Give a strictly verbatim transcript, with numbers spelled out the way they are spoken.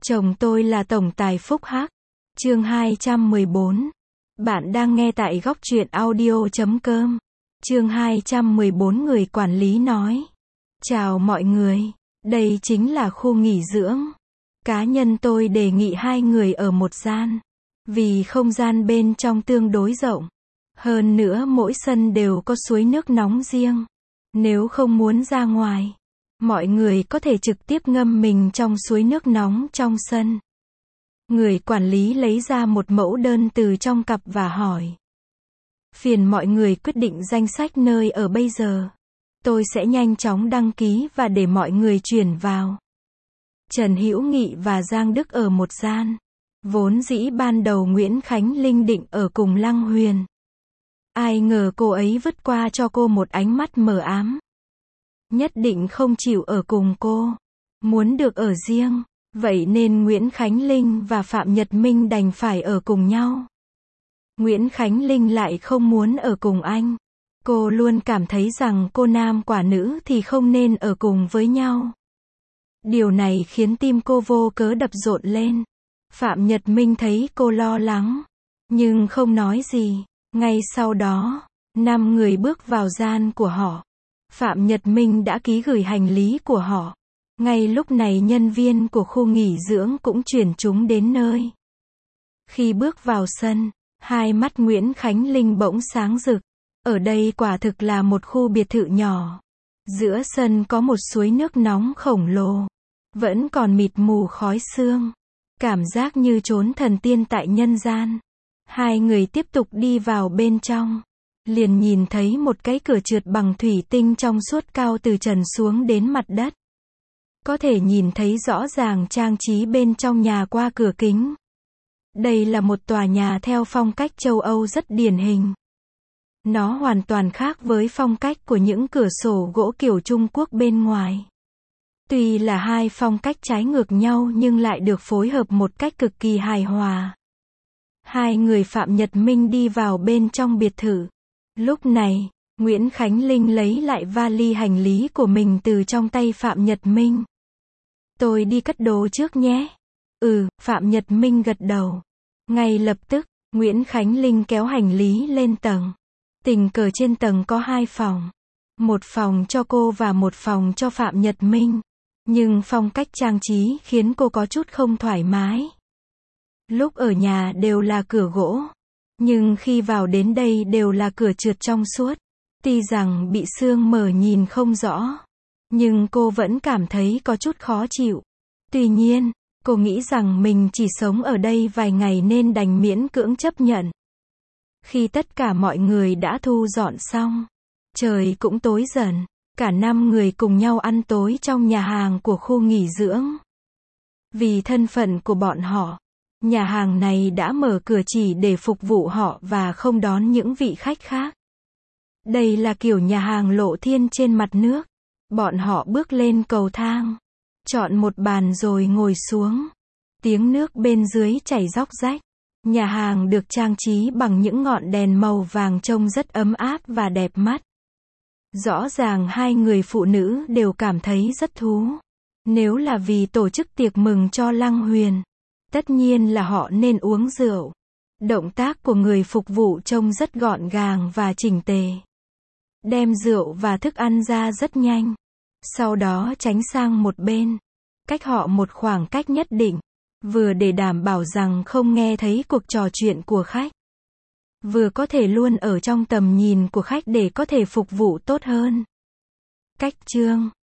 Chồng tôi là tổng tài Phúc Hắc. Chương hai trăm mười bốn. Bạn đang nghe tại góc truyện audio chấm com. Chương hai trăm mười bốn người quản lý nói. Chào mọi người, đây chính là khu nghỉ dưỡng. Cá nhân tôi đề nghị hai người ở một gian. Vì không gian bên trong tương đối rộng. Hơn nữa mỗi sân đều có suối nước nóng riêng. Nếu không muốn ra ngoài, mọi người có thể trực tiếp ngâm mình trong suối nước nóng trong sân. Người quản lý lấy ra một mẫu đơn từ trong cặp và hỏi. Phiền mọi người quyết định danh sách nơi ở bây giờ. Tôi sẽ nhanh chóng đăng ký và để mọi người chuyển vào. Trần Hữu Nghị và Giang Đức ở một gian. Vốn dĩ ban đầu Nguyễn Khánh Linh định ở cùng Lăng Huyền. Ai ngờ cô ấy vứt qua cho cô một ánh mắt mờ ám. Nhất định không chịu ở cùng cô. Muốn được ở riêng. Vậy nên Nguyễn Khánh Linh và Phạm Nhật Minh đành phải ở cùng nhau. Nguyễn Khánh Linh lại không muốn ở cùng anh. Cô luôn cảm thấy rằng cô nam quả nữ thì không nên ở cùng với nhau. Điều này khiến tim cô vô cớ đập rộn lên. Phạm Nhật Minh thấy cô lo lắng, nhưng không nói gì. Ngay sau đó, năm người bước vào gian của họ. Phạm Nhật Minh đã ký gửi hành lý của họ. Ngay lúc này nhân viên của khu nghỉ dưỡng cũng chuyển chúng đến nơi. Khi bước vào sân, hai mắt Nguyễn Khánh Linh bỗng sáng rực. Ở đây quả thực là một khu biệt thự nhỏ. Giữa sân có một suối nước nóng khổng lồ. Vẫn còn mịt mù khói sương. Cảm giác như trốn thần tiên tại nhân gian. Hai người tiếp tục đi vào bên trong. Liền nhìn thấy một cái cửa trượt bằng thủy tinh trong suốt cao từ trần xuống đến mặt đất. Có thể nhìn thấy rõ ràng trang trí bên trong nhà qua cửa kính. Đây là một tòa nhà theo phong cách châu Âu rất điển hình. Nó hoàn toàn khác với phong cách của những cửa sổ gỗ kiểu Trung Quốc bên ngoài. Tuy là hai phong cách trái ngược nhau nhưng lại được phối hợp một cách cực kỳ hài hòa. Hai người Phạm Nhật Minh đi vào bên trong biệt thự. Lúc này, Nguyễn Khánh Linh lấy lại vali hành lý của mình từ trong tay Phạm Nhật Minh. Tôi đi cất đồ trước nhé. Ừ, Phạm Nhật Minh gật đầu. Ngay lập tức, Nguyễn Khánh Linh kéo hành lý lên tầng. Tình cờ trên tầng có hai phòng. Một phòng cho cô và một phòng cho Phạm Nhật Minh. Nhưng phong cách trang trí khiến cô có chút không thoải mái. Lúc ở nhà đều là cửa gỗ. Nhưng khi vào đến đây đều là cửa trượt trong suốt. Tuy rằng bị sương mờ nhìn không rõ. Nhưng cô vẫn cảm thấy có chút khó chịu. Tuy nhiên, cô nghĩ rằng mình chỉ sống ở đây vài ngày nên đành miễn cưỡng chấp nhận. Khi tất cả mọi người đã thu dọn xong, trời cũng tối dần. Cả năm người cùng nhau ăn tối trong nhà hàng của khu nghỉ dưỡng. Vì thân phận của bọn họ, nhà hàng này đã mở cửa chỉ để phục vụ họ và không đón những vị khách khác. Đây là kiểu nhà hàng lộ thiên trên mặt nước. Bọn họ bước lên cầu thang, chọn một bàn rồi ngồi xuống. Tiếng nước bên dưới chảy róc rách. Nhà hàng được trang trí bằng những ngọn đèn màu vàng trông rất ấm áp và đẹp mắt. Rõ ràng hai người phụ nữ đều cảm thấy rất thú. Nếu là vì tổ chức tiệc mừng cho Lăng Huyền, tất nhiên là họ nên uống rượu. Động tác của người phục vụ trông rất gọn gàng và chỉnh tề. Đem rượu và thức ăn ra rất nhanh. Sau đó tránh sang một bên. Cách họ một khoảng cách nhất định. Vừa để đảm bảo rằng không nghe thấy cuộc trò chuyện của khách. Vừa có thể luôn ở trong tầm nhìn của khách để có thể phục vụ tốt hơn. Cách chương